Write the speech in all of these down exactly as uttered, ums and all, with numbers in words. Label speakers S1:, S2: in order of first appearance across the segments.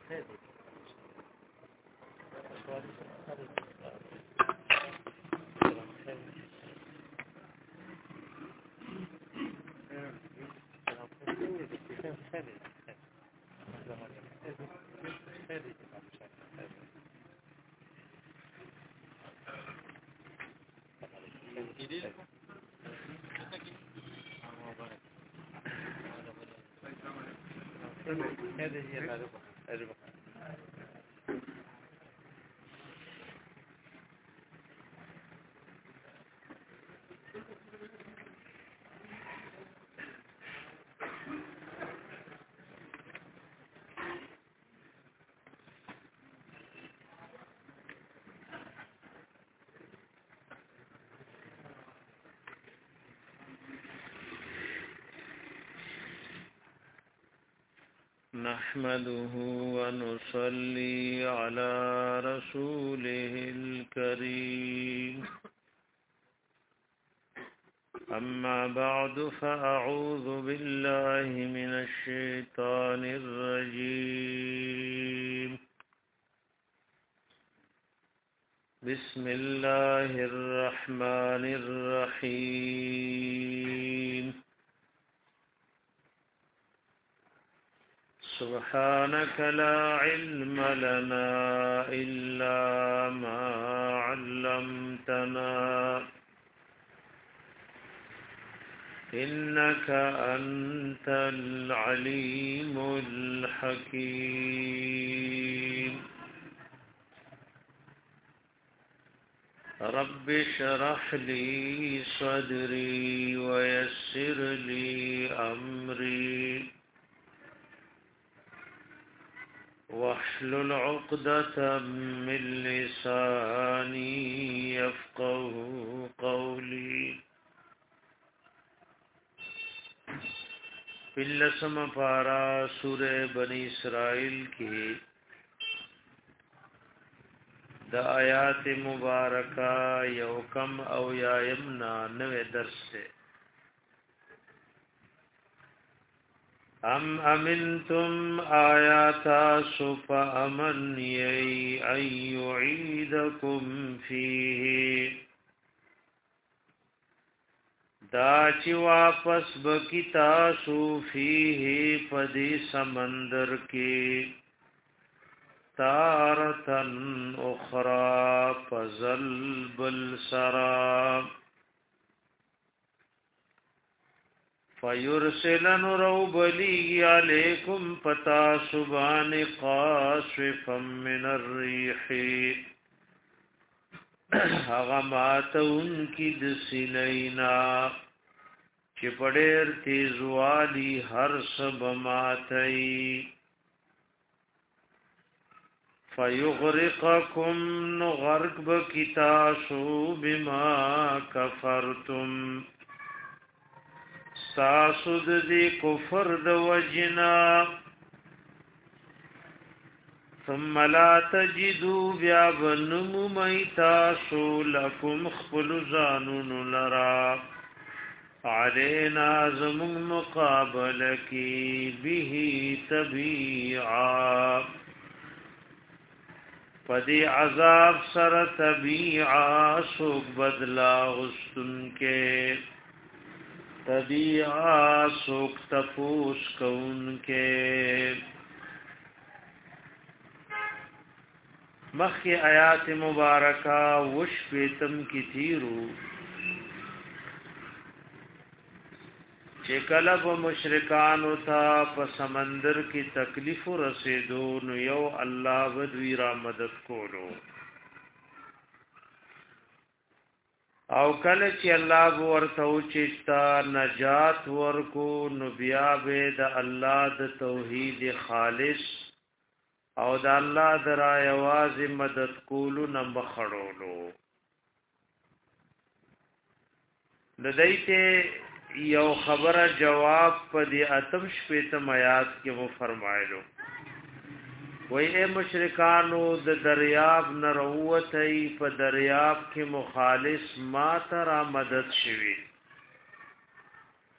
S1: نحمده ونصلي على رسوله الكريم أما بعد فأعوذ بالله من الشيطان الرجيم بسم الله الرحمن الرحيم سبحانك لا علم لنا إلا ما علمتنا إنك أنت العليم الحكيم رب اشرح لي صدري ويسر لي أمري واحلل عقدة من لساني يفقه قولي پلسم پارا سورہ بنی اسرائیل کی دا آیات مبارکہ یوکم او یایمنا نوے درس سے ام امنتم آیاتا سفا امن یئی ان یعیدکم فیه دا چی واپس بکی تاسو فیه پدی سمندر کی تارتن اخرى فزل بالسراب فیرسلن روبلی علیکم پتا سبان قاصفا من الریحی اغمات ان کی دسلینا چپڑیر تیزوالی ہر سب ماتئی فیغرقکم نغرق بکتاسو بما کفرتم ساسد دی کفر د وجنا ثم لا تجدوا بیا بنم میتاسو لکم خپل زانون لرا علینا زمون مقابل کی به تبیعا پدی عذاب سر تبیعا سوک بدلا غستن کے تبیعا سوک تپوس کون کے مخی آیات مبارکہ وش پیتم کی تیرو چه کلب مشرکانو تا پا سمندر کی تکلیف رسیدو نو یو اللہ بدوی را مدد کولو او کله چې الله ورته چېستا نجات ورکو نو بیا به د الله د توحید خالص او د الله د را یواز مدد کولو نه مخړولو د دایته یو خبره جواب په دې اتم شپږم آیات کې مو فرمایلو وای اے مشرکانو د دریاب نروتای په دریاب کې مخالص ما تر مدد شوی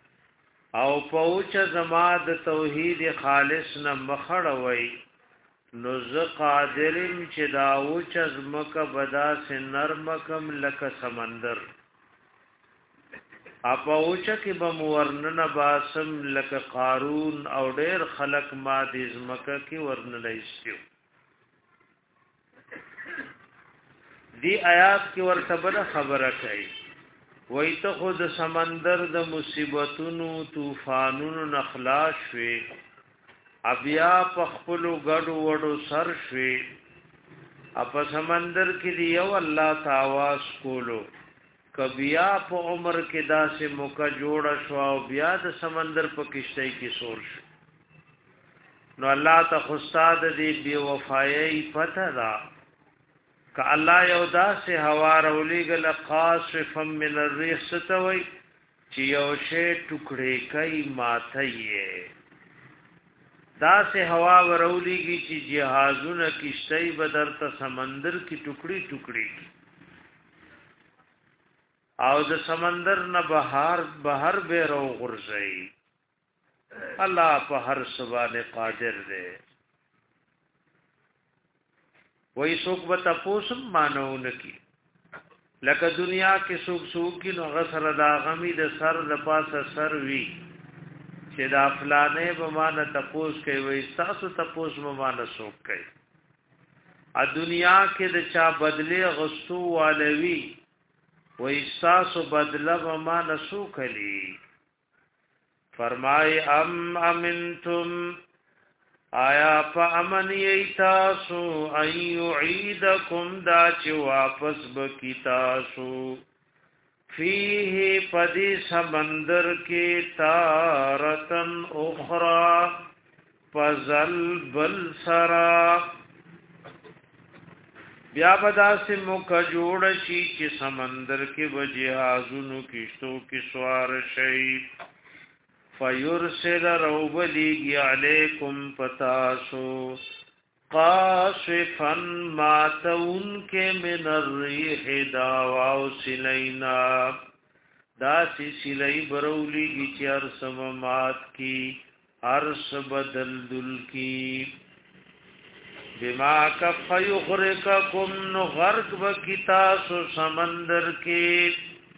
S1: او پوچ زما د توحید خالص نه مخړوي نو ز قادرم چې دا اوچ از مکه بدا سے نرمکم لک سمندر اپا اوچ کی بمورنن باسم لک قارون او ډیر خلق ما دیز مکه کی ورن لیستیو دی آیات کی ورتبل خبره کوي وای ته خود سمندر د مصیبتونو طوفانونو نخلاص شوي بیا په خپل غړو وړو سر شوي اپ سمندر کې دی یو الله تعالی کولو کبیا په عمر کې داسې موقع جوړ شو او بیا د سمندر په کشتۍ کې سور شو نو الله ته خو استاد دی بی وفایي پته دا ک الله یو داسې هوا رولېګل قاصفا من الريح ستوي چې یو شی ټوکړې کوي ماته یې دا سے ہوا ورولیږي چې جهازونه کشتۍ بدر ته سمندر کی ټوکړي ټوکړي او د سمندر نه بهار بهر به رو غرزي الله په هر سبحانه قادر دی وای څوک به تاسو مانو نکی لکه دنیا کې څوک څوک کی نو غسر دا غمی د سر د پاسه سر وی چې دا فلانه به مان تپوس کوي وای تاسو تپوس به مان سوک کوي ا دنیا کې د چا بدله غستو والوي وای تاسو بدله به مان سوکلی فرمای ام امنتم آیا فامن یتاسو ایو عیدکم دا چې واپس بکی تاسو فیه پدی سمندر کی تارتن اخرى فزل بل سرا بیا بدا سے موقع جوڑ شی چې سمندر کی وجهازونو کشتو کی سوار شئی فیرسل روبلیگی علیکم پتاسو قاصفا ماتون کے من الریح داواو سلینا دا سی سلی برولی گی چی عرص مات کی عرص بدل دل کی بما کف یغرقکم نغرق بکتاسو سمندر کی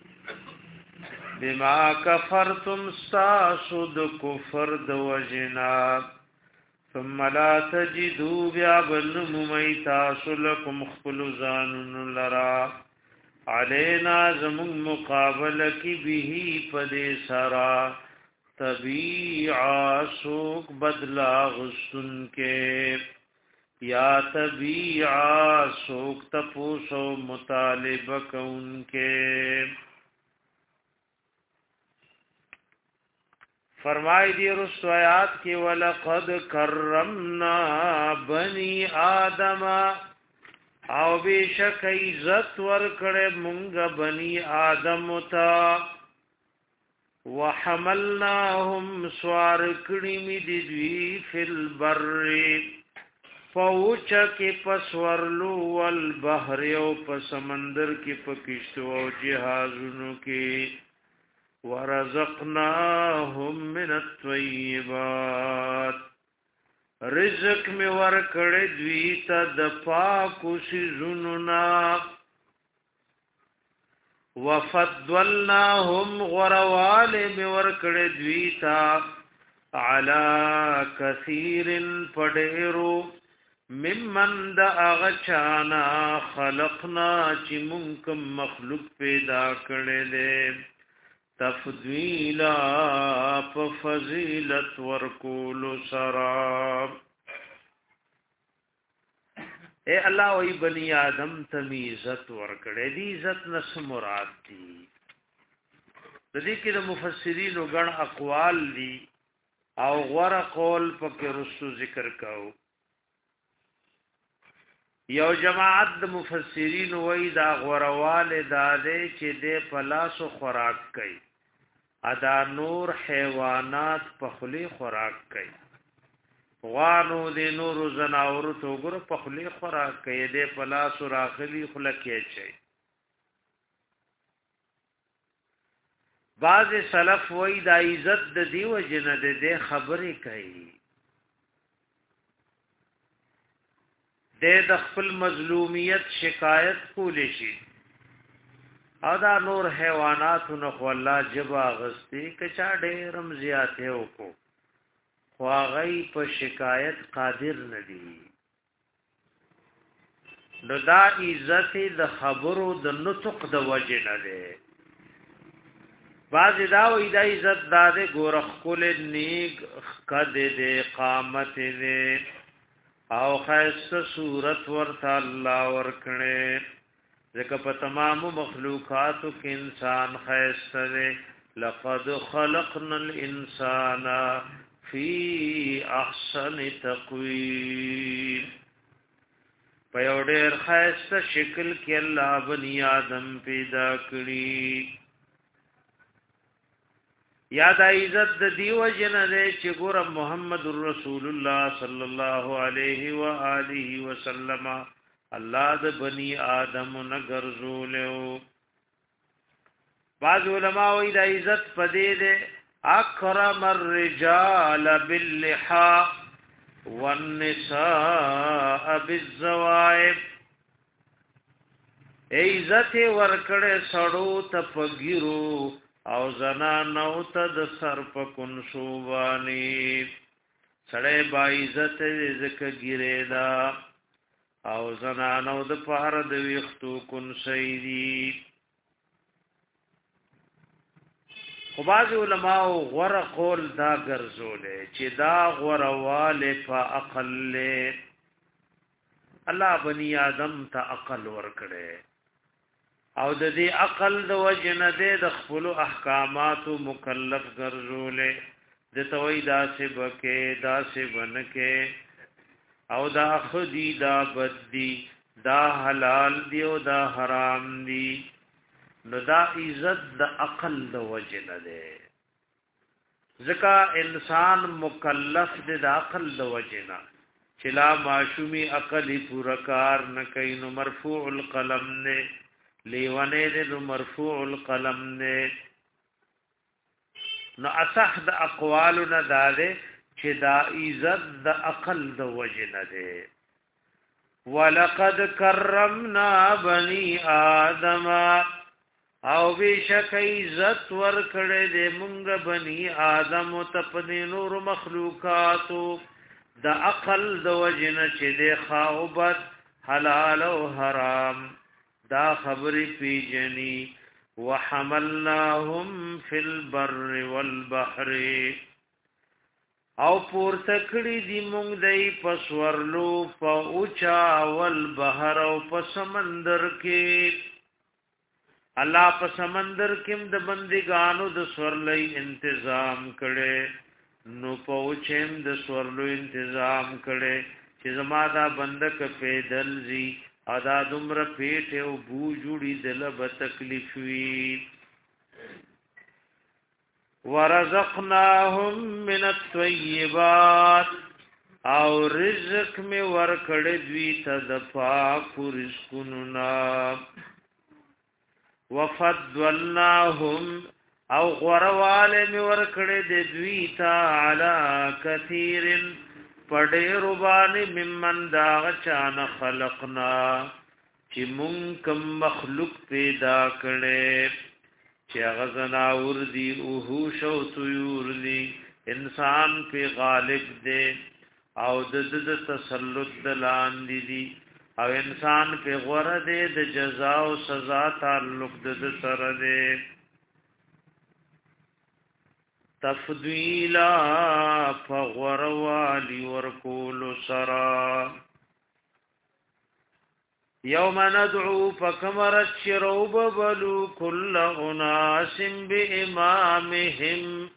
S1: بما کفرتم ستاسو د کفر د وجنا ثم لا تجدوا بیا بل ممیتا سلکم خپل زانن لرا علینا زمون مقابله کی به پدې سرا طبیعا سوق بدلا غسن کې یا طبیعا سوق تپوسو مطالبه کون کې فرمائی دی رسو آیات کی وَلَقَدْ كَرَّمْنَا بَنِي آدَمَ او بیشک عزت ورکڑے منگا بنی آدم تا وحملناهم سوار کڑیمی دیدوی فی البر فوچا کی پسورلو والبحر او پسمندر کی پکشتو او جہازنو کی ورزقناهم من الطيبات رزق می ورکړې دوی ته د پاکو سيزونو نا وفضلناهم غروال می ورکړې دوی ته على كثير پډېرو ممن د اغچانا خلقنا چې مونږ مخلوق پیدا کړې دي تفضیلا ففضیلت ورکول سراب اے اللہ وی بنی آدم تمی عزت ورکڑے دی عزت نس مراد دی دی کی دا مفسرین و گن اقوال دی او غور قول پک رسو ذکر کاؤ یو جماعت د مفسرین وی دا غوروال دادے چې دے پلاسو خوراک کئی ادا نور حیوانات پخلی خوراک کئی غوانو دے نور زناور تو گر پخلی خوراک کئی دے پلاسو راخلی خلکی چئی بعض سلف وی دا عزت د دیو جن دے دے خبری کئی د خپل مظلومیت شکایت کولی شي او دا نور حیوانات نو خو الله جبا غستی کچا ډېرم زیاته وکړو خو هغه په شکایت قادر ندي نو دا عزت د خبرو د نطق د وجه نه ده باز دا وې د عزت د ګورخ کول نیک قد د قامت دې او خاصه صورت ورته الله ورکړي ځکه په تمام مخلوقاتو کې انسان خاصه ده لقد خلقنا الانسان فی احسن تقویم په یو ډېر خاصه شکل کې الله بنی آدم پیدا کړی یاد عزت د دیو جن له چې ګور محمد رسول الله صلی الله علیه و آله وسلم الله د بنی آدم نګرزولیو بعض علماء وی د عزت پدې ده اکرم الرجال باللحى والنساء بالزوائب عزت ورکړې سړو ته پګیرو او زنانو ته د سر په کون شوبانی سړی با عزت ذکر ګیره دا او زنانو د پاره د ویختو کون سیدی خو باز علماء غره قول دا ګرځولې چې دا غرواله په عقل الله بنی آدم ته عقل ورکړي او د دې عقل د وجنه د خپل احکامات مکلف ګرځولې د توي داسې بکې داسې بنکې او دا خدي دا بددي دا حلال دی او دا حرام دی نو دا عزت د عقل د وجنه ده ځکه انسان مکلف د عقل د وجنه چې لا معشومی عقلی پورا کار نه کوي نو مرفوع القلم نه لیوانه دې مرفوع القلم نه نو اصح د اقوال نه داده چې دا عزت د عقل د وجه نه ده ولقد کرمنا بني آدم او بشک عزت ور کړې دې مونږ بني آدم ته په نور مخلوقاتو د عقل د وجه نه چې د خاوبت حلال او حرام دا خبری پیجنی وحملناهم فی البر والبحر او پور تکړی دی مونږ دای پسورلو په اوچا والبحر او په سمندر کې الله په سمندر کې د بندګانو د سورلې تنظیم کړي نو په اوچم د سورلو تنظیم کړي چې زما دا بندک پیدل زی ادا دمر پیټ او بو جوړی دل به تکلیف وی ورزقناهم من الطيبات او رزق می ورکړې دوی ته د پاک رزقونو نا وفضلناهم او غرواله می ورکړې د دوی ته علی کثیر پډې ربانی ممن داغ چان خلقنا چې مونږ کوم مخلوق پیدا کړي چې غزنا ور دي او شو طيور دي انسان په غالب دي او د د تسلط دلان دي دي او انسان په غوړه دي د جزاء او سزا تعلق د سره دي تفضیلا فغوروالی ورکول سرا یوم ندعو فکمرت شروب بلو کل اناس بی امامهم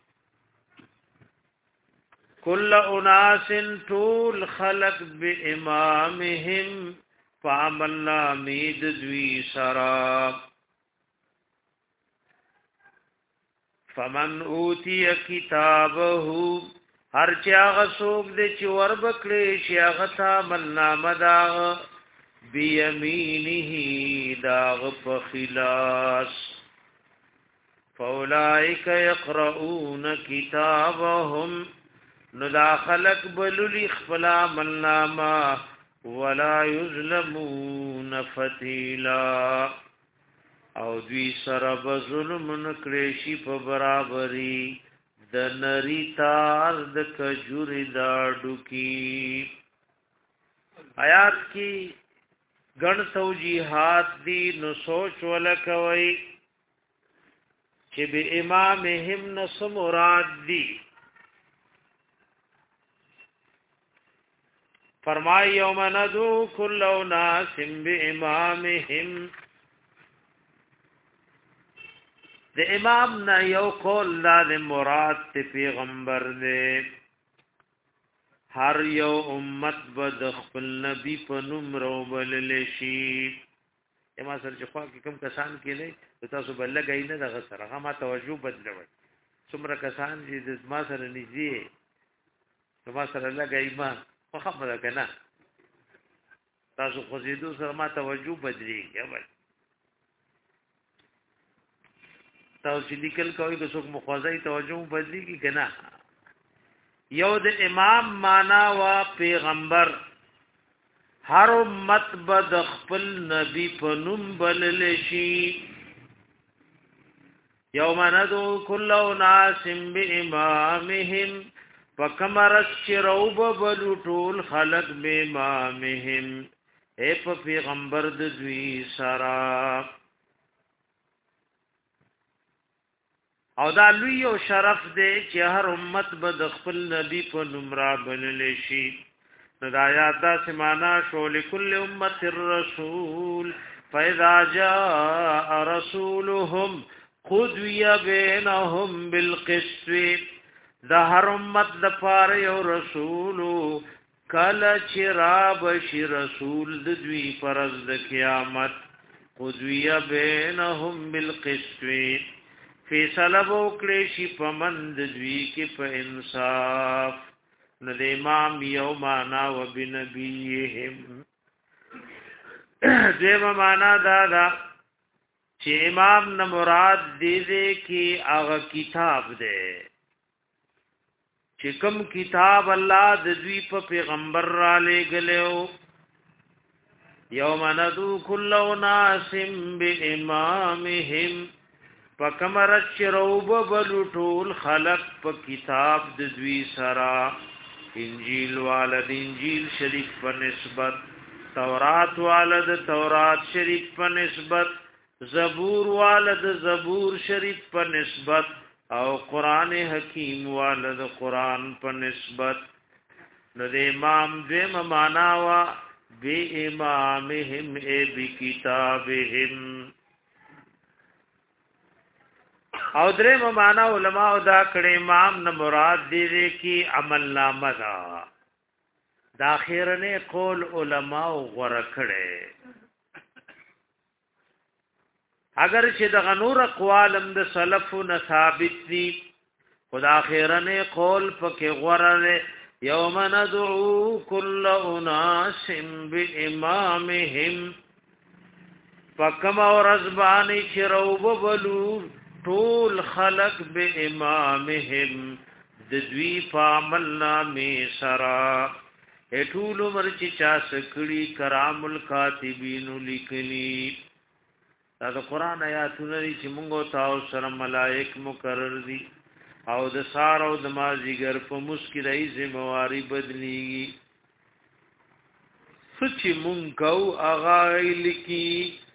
S1: کل اناس طول خلق بی امامهم فعملنا مید دوی سرا فمن اوتی کتابه هر چا غسوک دې چې ور بکړي چې هغه تا ملنامه دا بیمینه دا په خلاص فاولائک یقرؤون کتابهم نو دا خلق بللی خپلا ملنامه ولا یظلمون فتیلا او دوی سره به ظلم نکړي شي په برابرۍ د نری تار د کجوري دا ډوکی. آیات کی ګڼ توجیحات دی نو سوچ ولکوي چې به امامهم نس مراد دی. فرمای یوم ندعو کل اناس بامامهم، د امام نه یو قول دا مراد ته پیغمبر دی. هر یو امت بد خپل نبی په نوم روبل شي. اما سره چې خوا کې کم کسان کې نه تاسو بل لګی نه دغه سره هغه ما توجه بدلوي. څومره کسان چې ما سره نږدې ما سره لګی ما خو خبره کنه تاسو خو زیدو سره ما توجه بدلیږي. اول تاسو چې لیکل کوي که څوک مخوځي توجه بدلیږي کنه. یو د امام معنا وا پیغمبر، هر امت بد خپل نبی په نوم بلل شي. یوم ندعو کل اناس بامامهم، فکمرت چروب بلو ټول خلق بامامهم، اے په پیغمبر د دوی سرا. او دا لوی او شرف دی چې هر امت به د خپل نبی په نمرا بلل شي. نو دا آیات دا سمانا شو لكل امه الرسول فاذا جاء رسولهم قضي بينهم بالقسط. دا هر امت د پاره یو رسول کله چې را بشي رسول د دوی پرز د قیامت قضي بينهم بالقسط، فیصله وکړي شي په مند دوی کې په انصاف. نو د امام یو معنا و بنبیهم، دیمه معنا دا دا چې امام نه مراد دې دې کې هغه کتاب دی چې کوم کتاب الله د دوی په پیغمبر را لېږلو. یوم ندعو کل اناس بامامهم، فکمرت چروب بلو ټول خلق په کتاب د دوی سرا. انجیل والد انجیل شریف په نسبت، تورات والد تورات شریف په نسبت، زبور والد زبور شریف په نسبت، او قرآن حکیم والد قرآن په نسبت. نو د امام دویم معنا وا بی امامهم ای بی کتابهم. او درې معنا علماء دا کړي امام نه مراد دې کی عمل نامه دا. دا اخیرنه قول علماء غوړه کړي، اگر چې د غنور اقوالم د سلفو ثابت دي، خدا اخیرنه قول پکې غوړه. یوم ندعو کل اناس بامامهم، فکم اور ازبانی چروب بلو ټول خلق به امامهم د دوی فامل نامې سرا. ټول عمر چې چا سکړي کرام الکاتبین لیکلي. دا د قران آیاتونه چې موږ تاسو سره ملائک مقرر دي او د سار او د مازیګر په مسکرای ذمہواری بدلیږي. سچ مونږ کو اغا لیکي،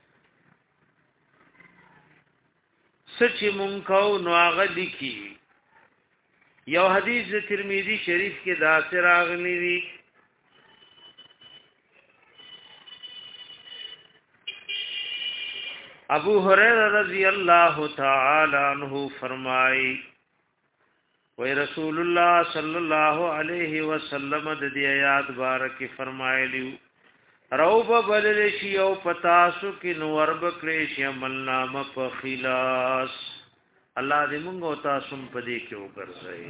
S1: سچ منکو نو آغا لکی. یو حدیث ترمذی شریف کې دا سر اغلی دی، ابو هريره رضی اللہ تعالی عنہ فرمائی وی رسول اللہ صلی اللہ علیہ وسلم د دې آیات بارک فرمایلیو روب بلل شی او پتاسو کې نور بکړې شی عمل نامه په خلاص. الله دې موږ او تاسو په دې کې وګرځي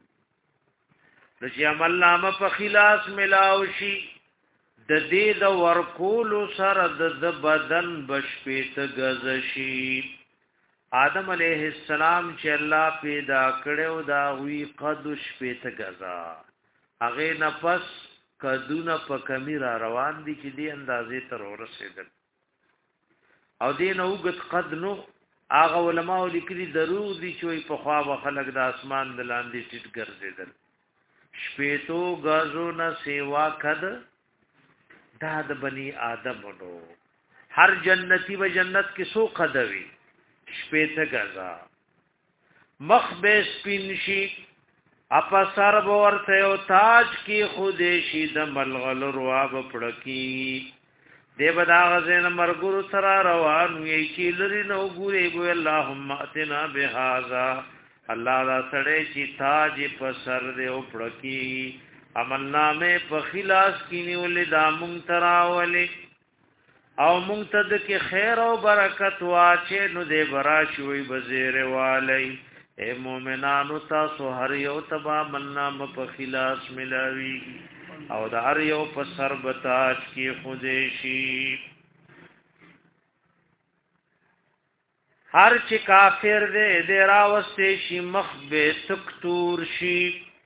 S1: د چې عمل نامه په خلاص ملاو شي. د دې د ورکول سره د بدن بشپېت غز شي. آدم علیہ السلام چې الله پیدا کړو دا وی قد شپېت غزا، هغه نفس کدونه په کمی را روان دي چې دی اندازې تر ورسېدل او دین اوګت قد نو هغه علماء لیکلي درو دي چې په خوا به خلک د اسمان د لاندې ټیټ ګرځېدل شپېتو غازو نه سیوا کد دا د بني آدم نو هر جنتی و جنت کې سو قدوي شپېته غزا مخ به سپین شي اپا سر ورته او تاج کی خودشي د ملغل رواب پړکی دیو دا غزن مرګور سره روان وی چې لري نو ګوري ګو اللهم اتنا بهذا الله دا سړی چې تاج په سر دی او پړکی عمل نامه په خلاص کینی ولې دا مونږ تراولې او مونږ ته د کې خیر او برکت واچې نو دې برا شوي بزیر والی اے مومنانو تاسو هر یو تبا منام په خلاص ملاوي او د هر یو په سر بتاج کې خودشي هر چې کافر دې دې راوستې شي مخ به تکتور شي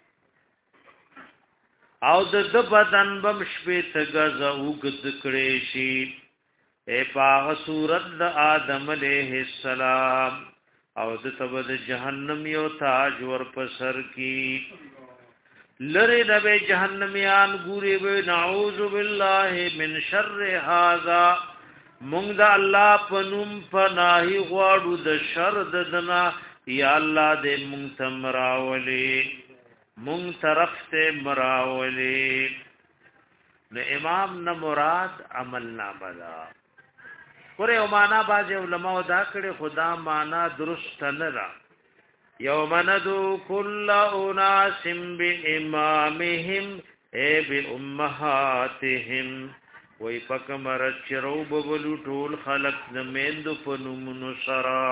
S1: او د بدن بم شپې تګز وګد کړي شي اے پاغ صورت د آدم علیہ السلام او د تبد جهنم یو تاج ور پسر کی لری د جهنميان ګوري و نعوذ بالله من شر هذا مونږ د الله پنوم پناهي غواړو د شر دنا یا الله دې مونږ تمراولي مونږ طرف ته مراولي نو امام نه مراد عمل نامه ده ګوره او معنا باز علماء دا کړي خدا معنا درست نه را یوم ندو کل اناس بامامهم ای بامهاتهم وای پکمر چرو بولو ټول خلق زمیند پنومنو سرا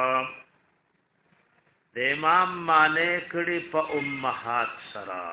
S1: د امام معنی کړي په امهات سرا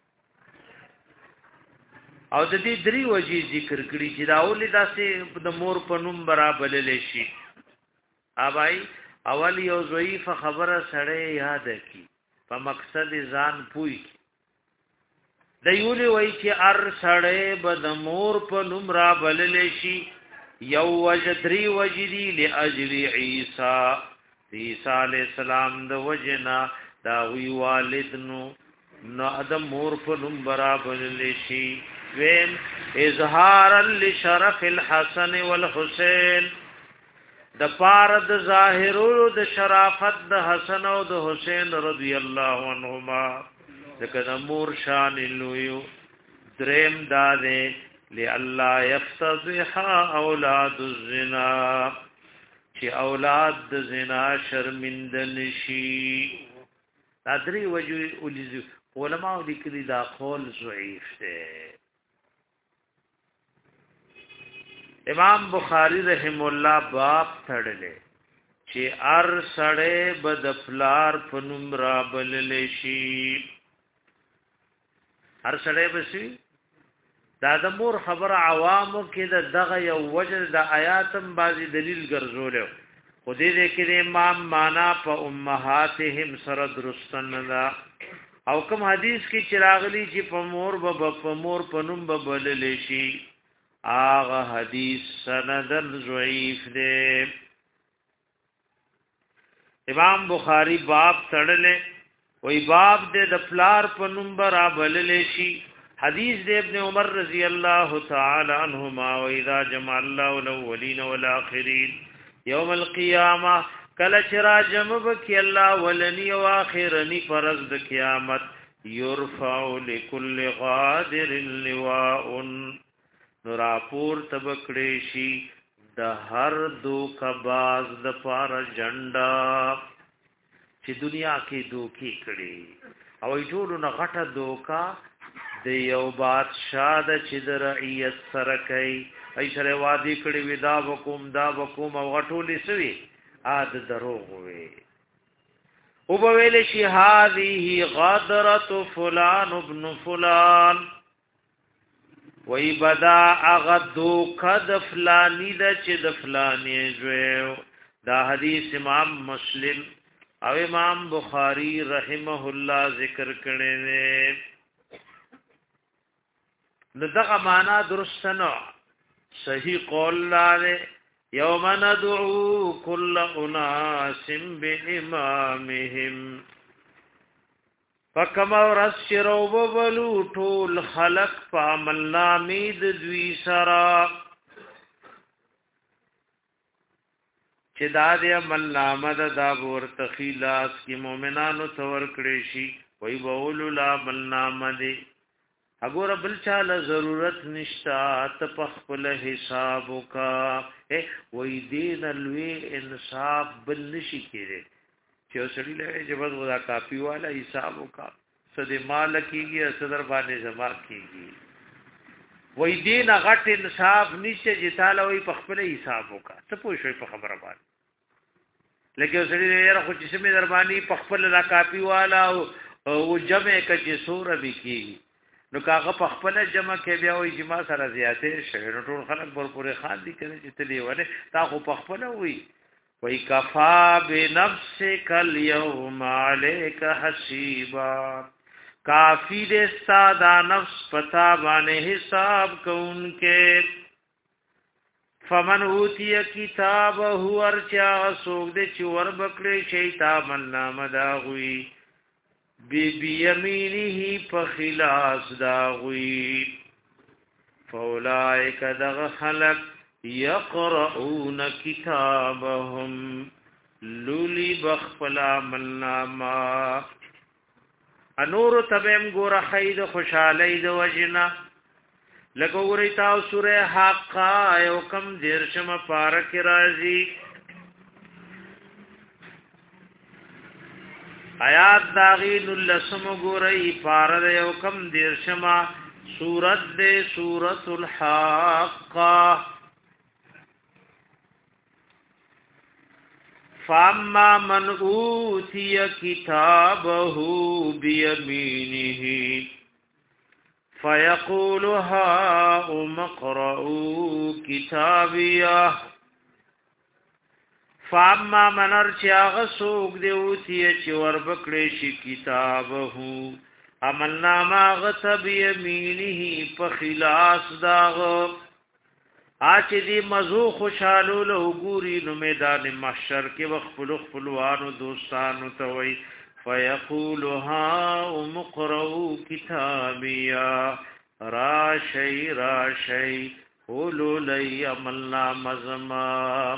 S1: او د دې درې وجې ذکر کړي چې راولې داسې د مور په نوم برابر لشي اوبای اول یو ضعیف خبره سره یاد کی په مقصد ځان پوي د یولې وای چې ار سره بد مور په نوم را بلل شي یو وجدري وجدي لاجل عيسى عيسى عليه السلام د وجنا دا وی والدنو نو ادم مور په نوم برابر لشي ویم اظهارا لشرف الحسن والحسين د پارد ظاهرو د شرافت د حسن او د حسین رضی الله عنهما ذکر امور شان لویو دریم داده لله يفتضح اولاد الزنا چې اولاد د زنا شرمنده نشي تدری وجو علماء لیکلي دا قول ضعیف ده امام بخاری رحم الله باب تړلې چې ار سړې بد فلار فنم را بلل شي ار سړې بسي دا د مور خبر عوامو کې د دغه یو وجه د آیاتم بازي دلیل ګرځول خو دې دې کې امام معنا په امهاتهم سره درستن دا او کوم حدیث کې چراغلی چې په مور به په مور پنوم به بلل شي آغا حدیث سندن ضعیف دے امام بخاری باب تڑلے وی باب دے د پلار په نمبر آبللے شی حدیث دے ابن عمر رضی اللہ تعالی عنہما و اذا جمع اللہ الاولین والآخرین یوم القیامہ کل چرا جمع بکی اللہ ولنی و آخرنی پرز د قیامت یرفع لکل غادر لواء نوراپور تبکړې شي د هر دوکا باز د پار جنډا چې دنیا کې دوکي کړي او ټول نه غټه دوکا د یو بادشاہ د چې د رعیت سره کوي ای سره وادي کړي ودا وکوم دا وکوم او غټولې سوي اد دروغ وي او په ویل شي هذه غدرت فلان ابن فلان وی بدا اغدو قد فلانی دا چه دا فلانی جویو دا حدیث امام مسلم او امام بخاری رحمه اللہ ذکر کرنے نو دغه معنا درست نه صحیح قول لاره یوم ندعو کل اناس بامامهم فکما ورس شرو ببلو ټول خلق په عمل نامې د دوی سره چې دا د عمل نامه د دا ورته خلاص کې مؤمنانو تور کړي شي وای بول لا عمل نامه دي اګور بل چاله ضرورت نشتا ته په خپل حساب وکا وای دین الوی انصاف بل نشي کېږي چې سړی له جبر ودا کافی والا حساب وکا صد مال کیږي صدر باندې جمع کیږي وای دین غټ انصاف نشته چې تعالی وای په خپل حساب وکا څه پوه شوي په خبره باندې لکه سړی یې خو چې سمې در باندې په خپل لا کافی والا او جمع کچې سور به کیږي نو کاغه په خپل جمع کې بیا وای جما سره زیاتې شوی نو ټول خلک برپورې خان دي کړي چې تلی ونه تا خو په خپل وای وای کفا بنفسک اليوم عليك حسیبا کافی دې ساده نفس پتا باندې حساب کوونکې فمن اوتی کتابه ورچا سوګ دې چې ور بکړې شیطان نامه دا غوي بی بیمینه په خلاص دا غوي فاولائک دغ خلق یقرؤون کتابهم لولی بخفلا ملناما انور تبیم گور خید خوشحالی دو وجنا لکو گوری تاو سور حقا یو کم دیرشم پارک رازی آیات داغین اللسم گوری پارد یو کم دیرشم سورت دے سورت الحاقہ فاما من اوتی کتابه بیمینه فیقول هاؤم اقرؤوا کتابیه فاما من ارچاغ سوک دی اوتی چی وربکڑی شی کتابه عمل ناماغ بیمینه پخلاص داغ آچ دی مزو خوشحالو لوگوری نو میدان محشر کے وخفل خفلوانو دوستانو توئی فیقول ها مقرؤ کتابیا راشی راشی قولو لی عملنا مزما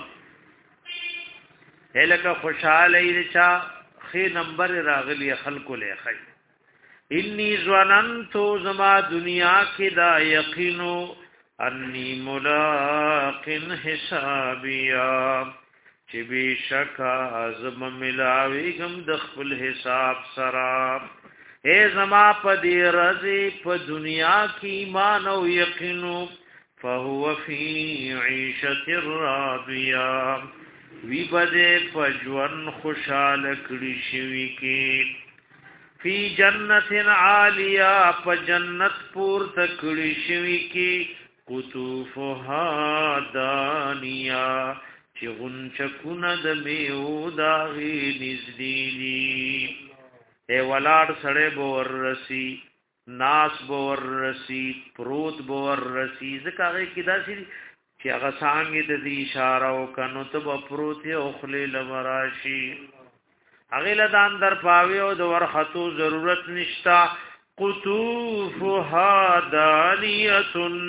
S1: ایلکا خوشحالی رچا خی نمبر راغلی خلقو لے خی انی زوننتو زما دنیا کی دا یقینو انی ملاق حسابیا چی بی شکا ازم ملاوی گم دخل حساب سراب اے زما پا دی رضی پا دنیا کی مانو یقینو فہو فی عیشت الرابیا وی بدے پا جون خوشحال کڑی شوی کی فی جنت عالیا پا جنت پور تکڑی شوی کی قطوفها دانیا چی غنچکونا دمیو داغی نزدینی اے ولاد سڑے بور رسی ناس بور رسی پروت بور رسی ذکا غی کدا سی چی اغا سانگی دا دی اشارو کنو تب پروتی اخلی لمراشی اغیل دان در پاویو دور خطو ضرورت نشتا قطوفها دانیتن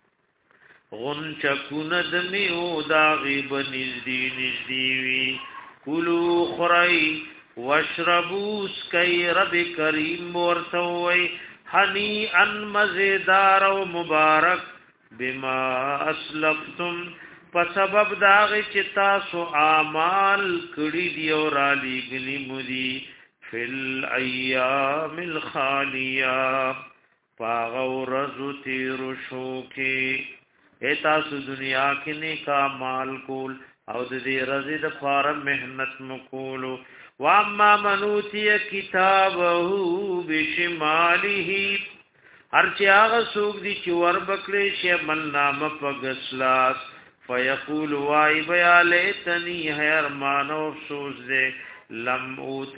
S1: غنچکون دمیو داغی بنزدی نزدیوی کلو خرائی وشربوس کئی رب کریم ورتوئی حنی ان مزیدار و مبارک بما اسلفتم پا سبب داغی چتاسو آمال کڑی دیو رالی گلی مدی فی الایام الخالیہ پاغو رزو تیرو شوکی ایتاسو دنیا کی نیکا مال کول او د دې رضی د فار محنت مکولو واما منوتی کتابه بشماله هر چې هغه سوق دي چې ور بکړي شی من نام پغسلاس فیقول وای بیا لیتنی هر مانو افسوس دې لم اوت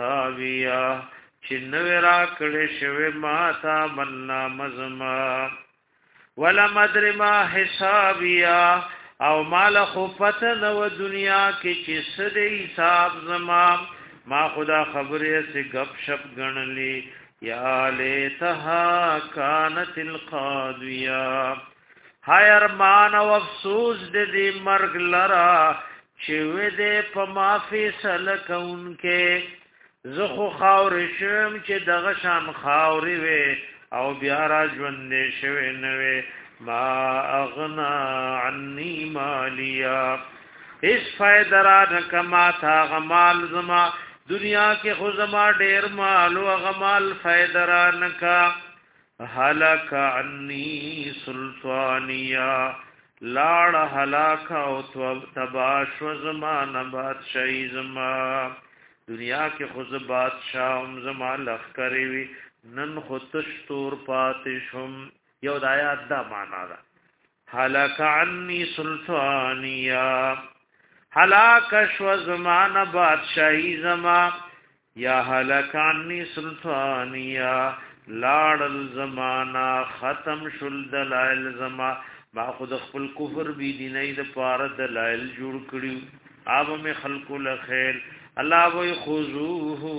S1: کتابیا چې نو را کړي شوی ما تا من نام زما ولا مدر ما حسابیا او مال خو پته نو دنیا کې چې سدې حساب زما ما خدا خبره سے گپ شپ گنلی یا لیتها کانت القاضیہ ہائے ارمان و افسوس دې دې مرگ لرا چې وې دې په ما فیصله کونکې زخو خاور شم چې دغه شان خاوري وې او بیا را ژوند شوي نوې ما اغنا عني مالیا اس فائدہ را نکما تا غمال زما دنیا کې خو زما ډیر مال او غمال فائدہ را نکا هلاک عني سلطانیا لاړ هلاک او تباش زما نبات شي زما دنیا کې خو ز بادشاہ هم زما لخ کوي وي نن خو تشتور پاتشم یو د آیات دا معنا ده هلاک عني سلطانیا هلاک شو زمان بادشاہی زما یا هلاک عني سلطانیا لاړ الزمانا ختم شل دلائل زما ما خود خپل کفر بی دیني د پاره دلائل جوړ کړیو آب میں خلق الخير الله وی خذوه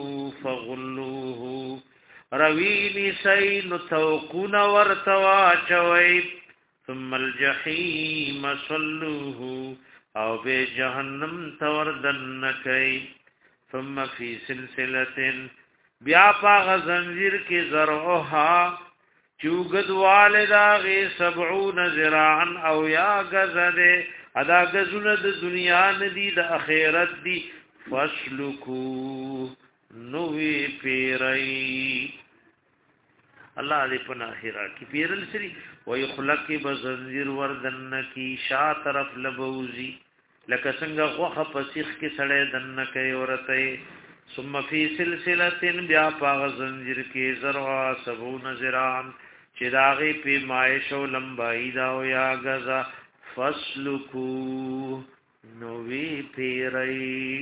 S1: فغلوه روینی سین توقون ورتوا چوي ثم الجحیم صلوه او به جهنم توردن کئ ثم فی سلسله بیا پاغ زنجیر کی زرعها چوگد والدا غی سبعون ذراعا او یا گزد ادا گزن د دنیا ندی د اخیرت دی فسلکو نوی پیرائی اللہ دې پناه را کی پیرل سری وی خلق بزنجیر وردن کی شا طرف لبوزی لکه څنګه غوخه پسیخ کې سړې دن کوي ورته ثم فی سلسله بیا پاغ زنجیر کې زرع سبعون ذراعا چې داغي په مایش او لمبای دا او یا غزا فسلکو نوی پیرائی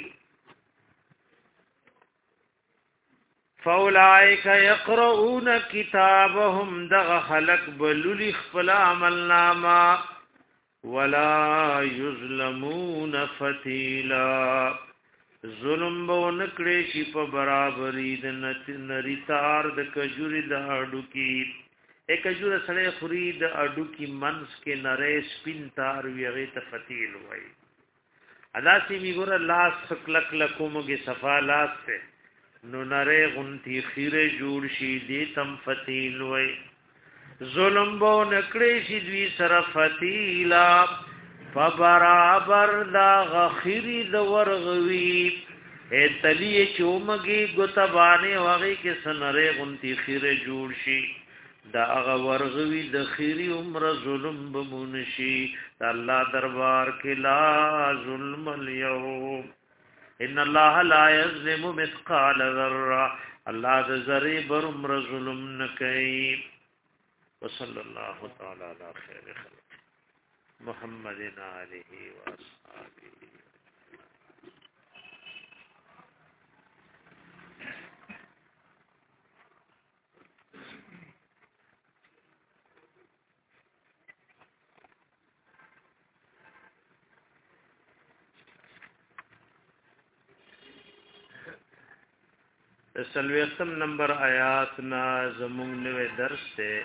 S1: فاولائک یقرؤون کتابهم دغ خلق بللی خپل عمل نامہ ولا یظلمون فتیلا ظلم بو نکړي شي په برابرۍ د نریتار د کجوري د اډو کې یک کجوره سره خوري د اډو کې منس کې نری سپین تار ویغه ته فتیل وای ادا سی می ګور لاس کلک لکومږي صفا لاس ته نو نری غنتی خیره جوړ شي دې تم فتیل وای ظلم بو نکړي شي دوی سره فتیلا فبرابر دا غخیری د ورغوی اے تلی چومگی گتبانی وغی کے سنرے غنتی خیر جوړ شي دا هغه ورغوی د خیری عمر ظلم بمونشي دا الله دربار کې لا ظلم اليوم ان الله لا يظلم مثقال ذره الله د ذره بر عمر ظلم نکي وصلی الله تعالی علی خیر خلق محمد علیه و اصحابہ سلویختم نمبر آیات نا زمونږ نوې درس ته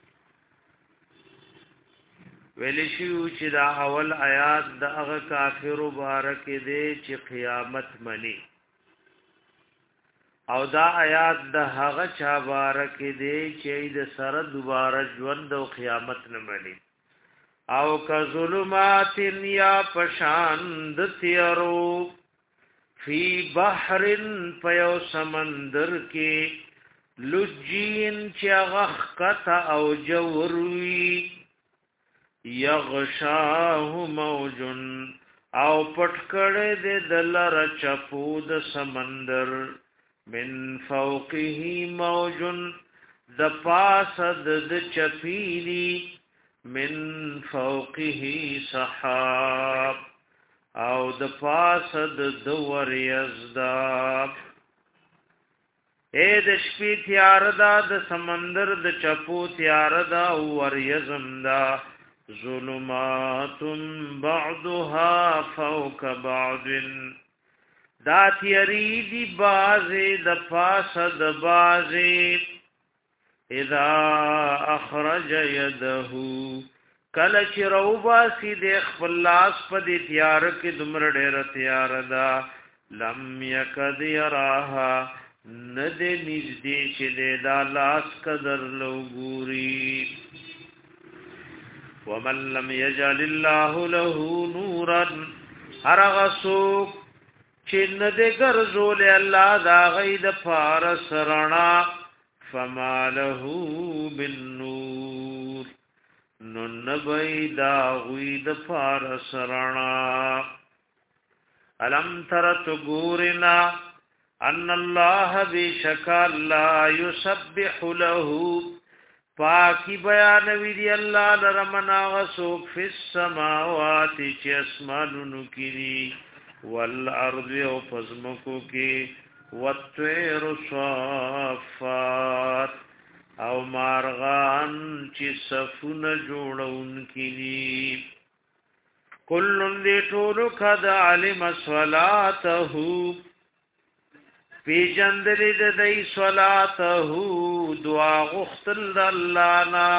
S1: ویلی شو چې دا اول آیات د هغه کافر مبارک دی چې قیامت منی او دا آیات د هغه چا مبارک دی چې د سره دوباره ژوند او قیامت نه منی او که ظلمات یا پشان د تیرو فی بحر پیو سمندر کې لجین چې غخت او جوروی یغشاه موجن او پټکړه د دلر چپو د سمندر من فوقه موجن د پاسد د چپیلی من فوقه سحاب او د پاسد د ور یزدا اے د شپې تیار دا د سمندر د چپو تیار دا وريزم دا ظلمات بعضها فوق بعض دا تیری دی بازی د پاس د بازی اذا اخرج يده کله چې روبا سي د خپل لاس په دې تیار کې دمر ډېر تیار دا لم يكد يراها ند نږدې چې د لاس قدر لوګوري ومن لم يجعل الله له نورا هرغسوک چې ند ګرځول الله دا غید فارس رڼا فما له بالنور نو نبی دا غید فارس رڼا الم ترت ګورنا ان الله بشک الله يسبح له پاکی بیان وی دی الله لرمنا غسوک فی السماوات چې اسمانونو کړي والارض او پزمکو کې والطير صافات او مارغان چې صفونه جوړون کړي کلن دی ټول قد علم صلاته پی جندلی د دی صلاته دعا غختل د الله نا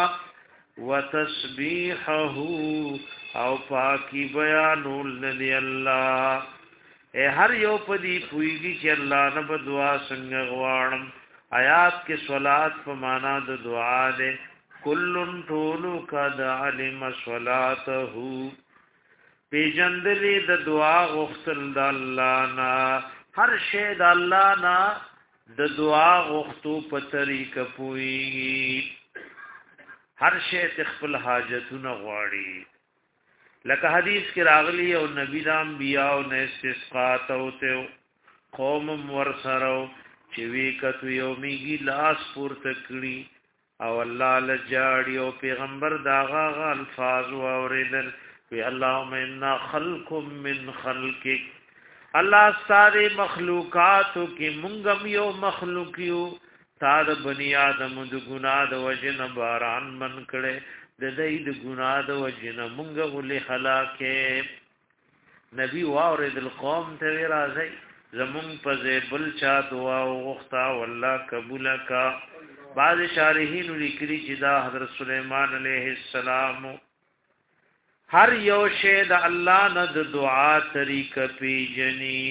S1: وتسبیحه او پاکی بیانول دی الله اے هر یو پدی پویږي چې الله نه په دعا څنګه غواړم آیات کې صلات په معنا د دعا ده کلن ټول قد علم صلاته پی جندلی د دعا غختل د الله نا هر شی د الله نا د دعا غختو په طریقه پوي هر شی خپل حاجتونه غواړي لکه حدیث کې راغلی او نبی د انبیاء او استسقا ته قوم ور سره چې وی کتو یو میږي لاس پورته کړی او الله لجاړي او پیغمبر داغه الفاظ واوریدل وی اللهم انا خلق من خلقک الله ستاره مخلوقاتو کې مونږم یو مخلوق یو تار بنی آدم د ګناه د وجن باران من کړي د دې د ګناه د وجن مونږ ولې خلاکه نبی واورد القوم ته راځي زمون په بل چا دعا وغوښتا والله قبول کا بعض شارحین لیکلي چې دا حضرت سليمان عليه السلام هر یو شی د الله نه د دعا طریقه پیجنی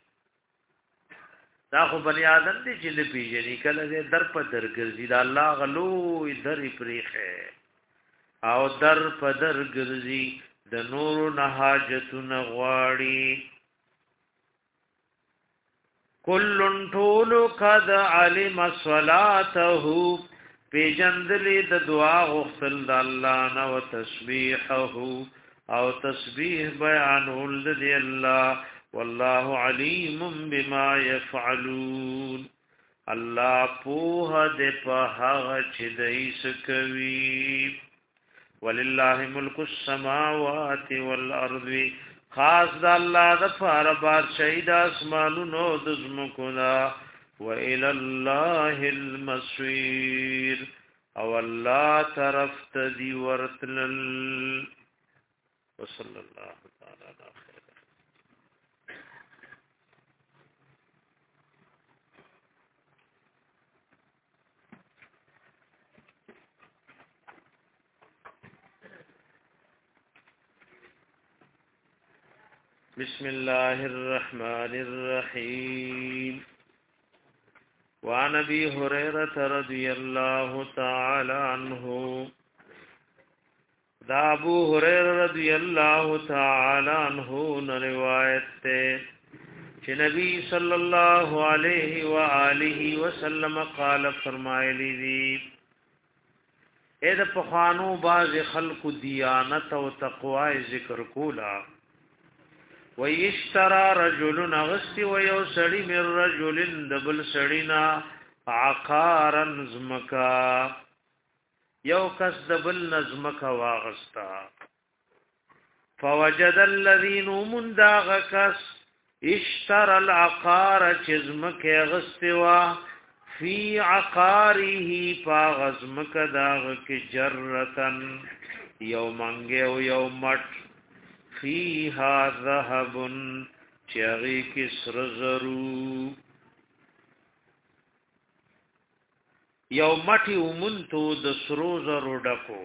S1: دا خو بنی آدم دی چې نه پیجنی کله دې در په در ګرځي دا الله غلو در پریخه او در په در ګرځي د نور نه حاجتونه غواړي کلن طول قد علم صلاته پی جندلی د دعا غختل د الله نه او تسبیحه او تسبیح بیانول دی الله والله علیم بما يفعلون الله په دې په هغه چې دیس کوي ولله ملک السماوات والارض خاص د الله د فار بار شهید اسمانونو د زمکو دا وإلى الله المصير او الله طرف تدي ورتل وصلى الله تعالى على خير بسم الله الرحمن الرحيم وعن ابي هريره رضي الله تعالى عنه دا ابو هريره رضي الله تعالى عنه روایت ته چې نبی صلی الله علیه و آله وسلم قال فرمایلی دي اې د پخوانو باز خلق دیانت او تقوا ذکر کولا ويشترى رجل نغسي ويو سړی من رجل دبل سړینا عقارا زمکا یو کس دبل نزمکا واغستا فوجد الذين من داغکس اشترى العقار چزمک غستوا فی عقاره پا غزمک داغ کی جرتن یو منگے و یو مٹ فیها ذهبن چیغی کی سرزرو یو مٹی امنتو د سروزرو ڈکو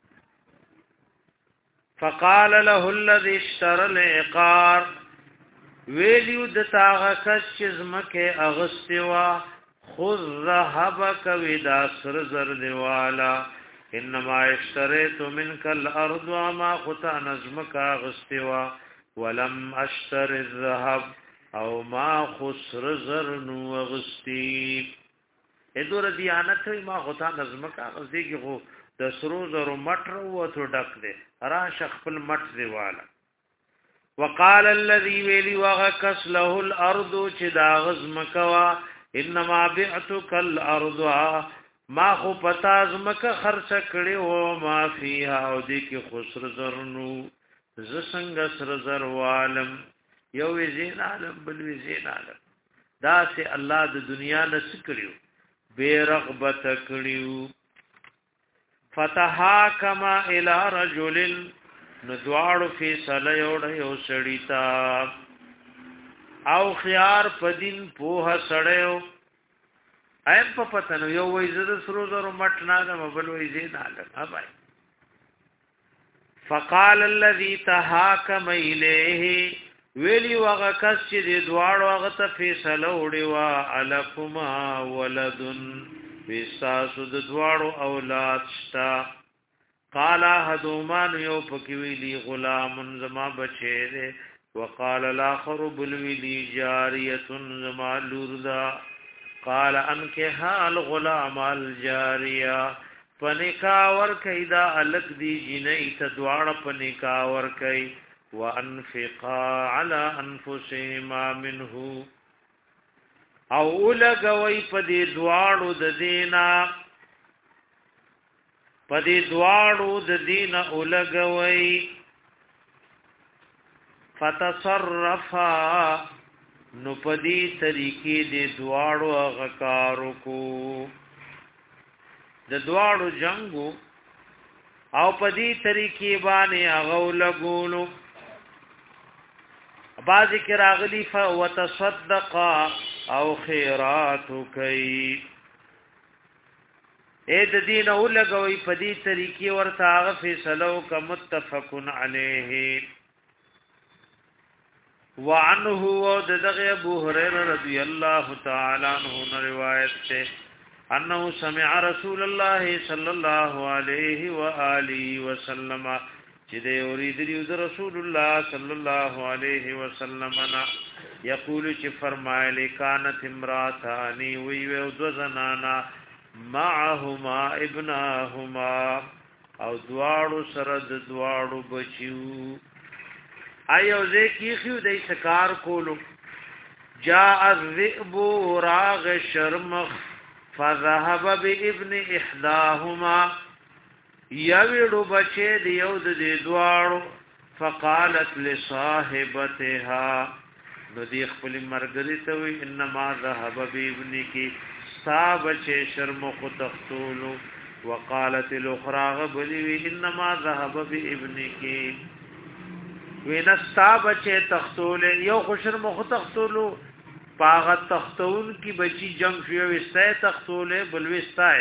S1: فقال له الذي اشترى العقار ویلیو د تاغه کس چې زمکه اغستوا خذ ذهبك ودا سرزر دیوالا انما اشتريت منك الارض وما خطا نظمك اغستوا ولم اشتر الذهب او ما خسر زر نو اغستی ادور دیانت ما خطا نظمك اغستی کی خو د سرو زرو مټر وته ډک دے را شخل مټ دیوالا وقال الذي ویلی وغکس له الارض چې دا غزمکوا انما بعتك الارض ما خو پتا زمکه خرڅ کړي او ما فيها او دې کې خسر زرنو ز څنګه سر زر عالم یو زین عالم بل زین عالم دا سه الله د دنیا نس کړیو بے رغبت کړیو فتحا کما الى رجل ندوار فی سلیوڑ یو سڑیتا او خیار پدین پوها سڑیو ایم پا پتنو یو ویزد سروزر مٹ نادم بل ویزید آلم ابای فقال الذي تحاكم الیه ویلی وغا کس چی دی دوار وغتا فی سلوڑی و علکما ولدن ویستاسو د دوارو اولاد شتا قال احدومان یو پکویلی غلام زما بچے دے وقال الاخر بلویلی جاریت زما لوردا قال انکها الغلام الجاریہ پنکاور کیدا الک دی جنئی تدوار پنکاور کئی وانفقا على انفسهما منه او لګوي په دې دواړو د دینا په دې دواړو د دینا او لګوي فتصرفا نو په دې طریقې د دواړو غکارو کو د دواړو جنگو او په دې طریقې باندې هغه لګولو بعض کې راغلی ف وتصدقا او خیرات کوي اې د دین او لګوي په دې طریقې ورته هغه فیصلو ک متفقن علیه وعنه ودغه ابو هريره رضی الله تعالی عنہ روایت ہے انه سمع رسول الله صلی الله علیه و آله وسلم چې د اوریدلی د رسول الله صلی الله علیه وسلم نا یقول چې فرمایلی کانت امراتانی وی و دو زنانا معهما ابناهما او دواړو سره د دواړو بچیو ایو ځکه خو د سکار کولو جاء الذئب راغ شرمخ فذهب بابن احداهما یویڑو بچے دیو دی دوارو فقالت لصاحبتها نو دی خپل مرګری ته وی انما ذهب بابنکی سا بچے شرم خو تختولو وقالت الاخرى غبلی وی انما ذهب بابنکی وینستا بچے تختول یو خو شرم خو تختولو پاغه تختون کی بچی جنگ شو وسته تختول بلوسته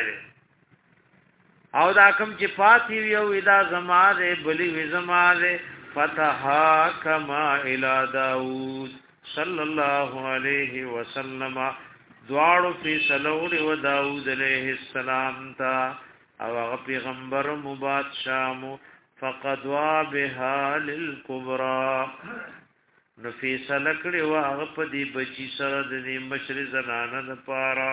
S1: او دا کم چې پاتې یو ادا زماره بلی وی زماره فتحا کما الی داوود صلی الله علیه وسلم دعاو فی سلوڑ و داوود علیہ السلام تا او هغه پیغمبر مباد شامو فقدوا بها للکبرى نفی سلکړي او هغه په دې بچی سره د مشر زنانه لپاره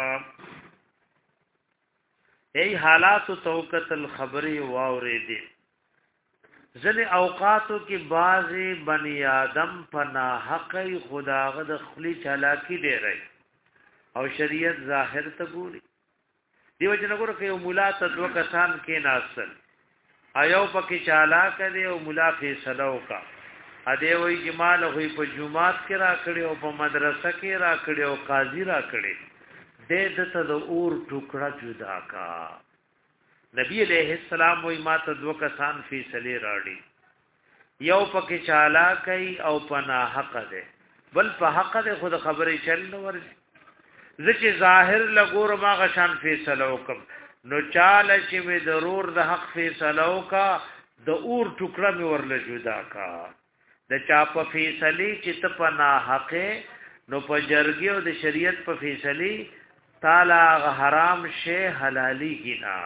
S1: ای حالات توقت الخبری واورې دي ځنې اوقاتو کې بعضی بنی آدم پنا حق خداغه د خلی چالاکی دی رہی او شریعت ظاهر ته ګوري دیو جن ګور کې یو مولا تدو کسان کې ناصل ایو پکې چالاک دی او مولا فیصله وکا ا دې وای جمال خو په جمعات کې را کړی او په مدرسه کې را کړی او قاضي را کړی دې د ته د اور ټوکړه جدا کا. نبی علیہ السلام وی ما ته دو کسان فیصله راړي، یو پکې چالا کوي او پنا حق ده، بل په حق ده خود خبرې چل نو ورځي. ځکه ظاهر لګور ما غشان فیصله وکم، نو چاله چې می ضرور د حق فیصله وکا د اور ټوکړه می ورل جدا کا. د چا په فیصله چې ته پنا حق نو په جرګي او د شریعت په فیصله تعالی حرام شی حلالي کینا.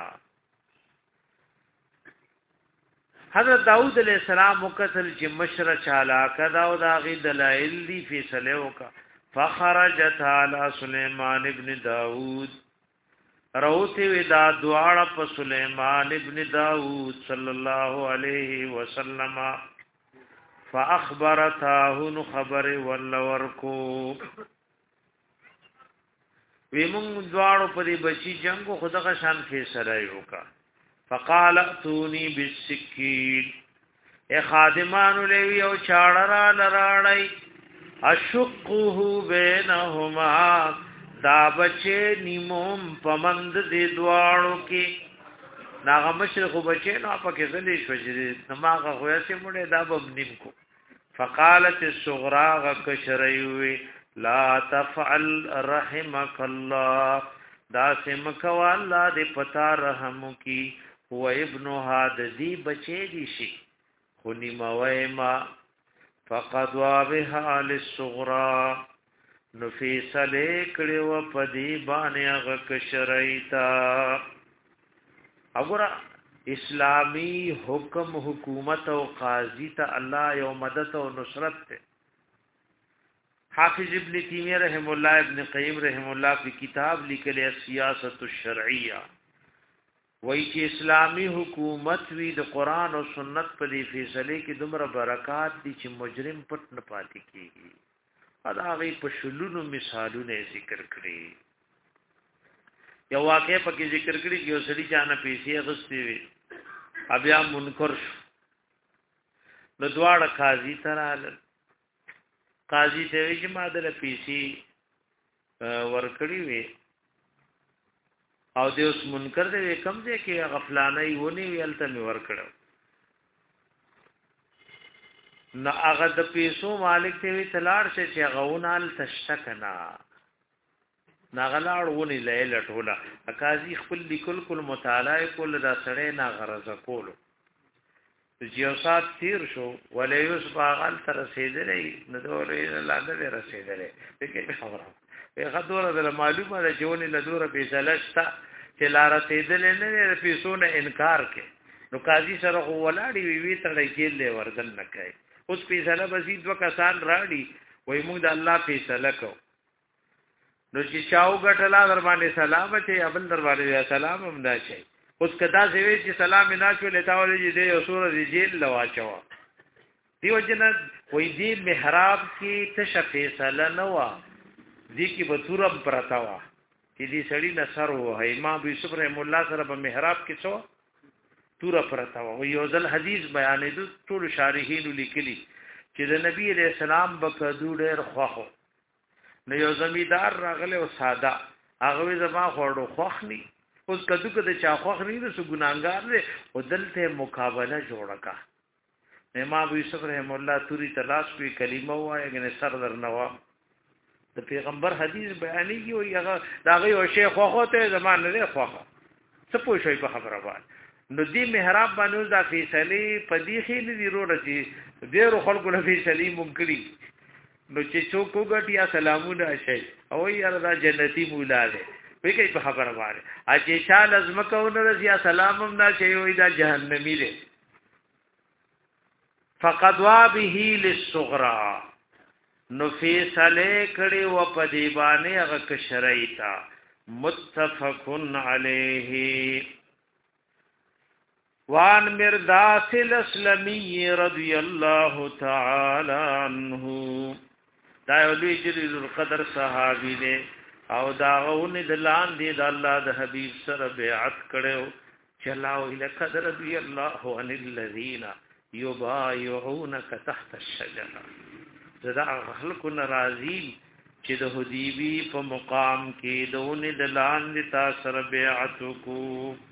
S1: حضرت داؤد علیہ السلام وکتل چې مشر چالا کدا او دا غي دلائل دی فیصله وکا. فخرجت علی سلیمان ابن داؤد، روتی ودا دعا په سلیمان ابن داؤد صلی الله علیه وسلم. فاخبرته خبر ول ورکو ویمون دواړو په دې بچی جنگو خدغه شان فیصله وکا. فقال اتوني بالسكين، اے خادمان لوی او چاړرا لراړی، اشقه بینهما، دا بچه نیموم پمند دې دواړو کې. ناغه مشرق بچه نو پکې زلي شوجري نماغه خویا سي مړه دا بم نیم کو. فقالت الصغرى غکشریوی لا تفعل رحمك الله، دا سمکوا الله دې پتا رحم کی. هو ابن هاد دی بچی دی شي خو نیموی ما. فقد وابها للصغرى، نو فیصله کړي و پدی باندې غکشریتا. وګوره اسلامی حکم حکومت او قاضی ته الله یو مدد او نصرت ته. حافظ ابن تیمیہ رحم الله، ابن قیم رحم الله په کتاب لیکل سیاست الشرعیہ وای چې اسلامی حکومت وی د قران او سنت په دی فیصله کې دومره برکات دي چې مجرم پټ نه پاتې کیږي. ادا غي په شلونو مثالونه ذکر کړی. یو واقع په کې ذکر کړی چې وسړي چانه پیسې غستې وي، بیا منکر شو، نو دواړه قاضي تراله. قاضي ته وی چې ما دل پیسې ورکړی وي او دیوس منکر دې کم دې کې غفلانای ونی ویلته می ور کړو. نو هغه د پیسو مالک ته وی تلاړ شي چې غونال تشکنا ناغلاړ ونی لیل ټولا. قاضي خپل لیکل کول مطالعه کول دا سړی نا غرض کولو. یو سات تیر شو ولې اوس باغال تر رسیدلې نو دورې لاندې رسیدلې. دغه خبره هغه دوره د معلومه ده چې ونی له دوره پیسې لشتا چې لار رسیدلې نه د پیسو نه انکار کې. نو قاضي سره ولاړی وی وی تړای کې له وردن نه کوي. اوس پیسې له بسید وکسان راړي وای موږ د الله پیسې لکو. نو چې چاو غټلا در باندې سلام چې ابل در باندې سلام هم دا شي. اوس کدا سوي چې سلام نه چو لتاولې دې یو سور جیل لواچوا. دیو جن وای دې محراب کې ته فیصله نه وا، دې کې به تورم پرتا وا چې دې سړی نصر و. امام یوسف رحم الله سره په محراب کې څو تور پرتا وا. یو ځل حدیث بیانې دو ټول شارحین لیکلي چې د نبی علیہ السلام بکدو ډېر خوخو. نو یو زمیدار راغله او ساده هغه زما خوړو خوخ ني. اوس کدو کده چا خوخ ني نو ګناګار دی او دلته مقابله جوړه کا. امام یوسف رحم الله توري تلاش کوي کلمه وایي غنه سر در نوا. د پیغمبر حدیث بیانې کی وي هغه داغه او شیخ خوخه ته زمانه نه خوخه څه پوه شوي په خبره باندې. نو دې محراب باندې دا فیصله پدې خې نه دی وروړه چې ډېر خلکو له فیصله ممکن. نو چې څوک وګټیا سلامونه شي او یاره دا جنتی مولا دی وی کوي په خبره باندې. اجه چا لازم کوونه رضیا سلام هم نه شي وي دا جهنمی دی. فقد وابه للصغرى، نو فیصله کړي و په دی باندې هغه کشریتا. متفقن علیه. وان مرداس الاسلمی رضی الله تعالی عنہ، دا یو لوی جلیل القدر صحابی دی او دا غونې د لاندې د الله د حبیب سره بیعت کړو. چلاو لقد رضی الله عن الذین یبایعونک تحت الشجره. زدا خلق ناراضی چې د حدیبی په مقام کې دونه د لاندې تاسو بیعت کو.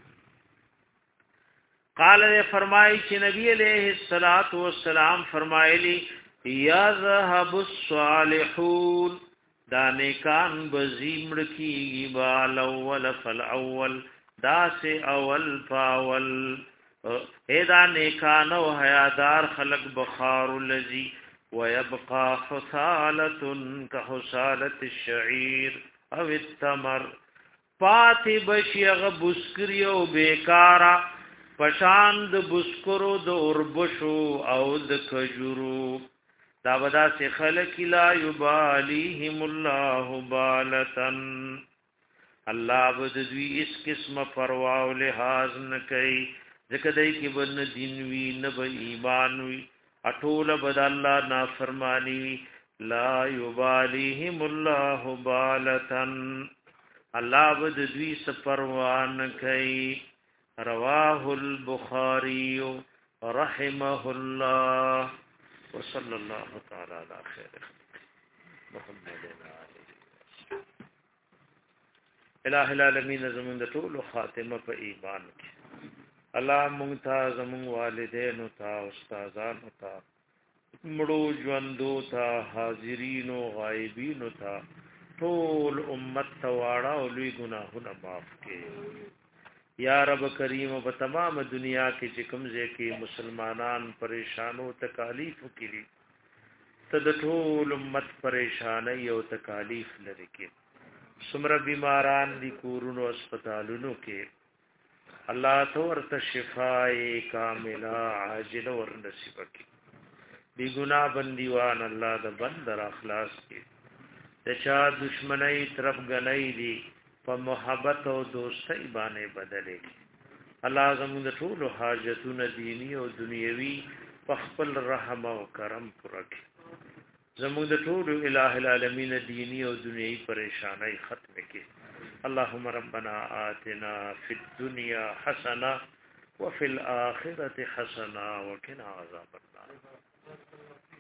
S1: قال نے فرمائی چې نبی علیہ الصلات والسلام فرمایلی یذهب الصالحون دا نیکان بزیمړ کیږي بال اول فالاول دا سے اول فاول ادا نیکان او حیادار خلق بخار الذی ويبقى حصالة كحصالة الشعير او التمر پاتې بشیغ بسکری او بیکارا پشاند بسکرو د اوربشو او د کجورو دا ودا سے خلق لا یبالیهم الله بالتن الله بدوی اس قسم پروا او لحاظ نه کوي ځکه دای کی بن دین وی نه به ایمان وی اټول بد الله نافرمانی لا یبالیهم الله بالتن الله بدوی سپروان کوي. رواه البخاري رحمه الله وصلى الله تعالى على خير محمد الہ العالمین زمون د ټول خاتمه په ایمان کې الله مونږ ته زمون والدین او تا استادان او تا مړو ژوندو تا حاضرین او غایبین او تا ټول امت تواړه او لوی ګناهونه معاف کړي. یا رب کریم په تمام دنیا کې چې کوم ځای کې مسلمانان پریشانو تکالیف کړي ته د ټول امت پریشانای او تکالیف لري کې څومره بیماران دي کورونو هسپتالونو کې الله تو ورته شفای کامله عاجله ور نصیب کړي. بی ګناه بندیوان الله د بندر اخلاص کې د چا دشمنی طرف غنۍ دي په محبت او دوستۍ باندې بدلې. الله زموږ د ټول حاجتونو دینی او دنیوي په خپل رحم او کرم پوره کړي. زموږ د ټول الٰه العالمین دینی او دنیوي پریشانای ختم کړي. اللهم ربنا آتنا فی الدنيا حسنه وفي الاخره حسنه وقنا عذاب النار.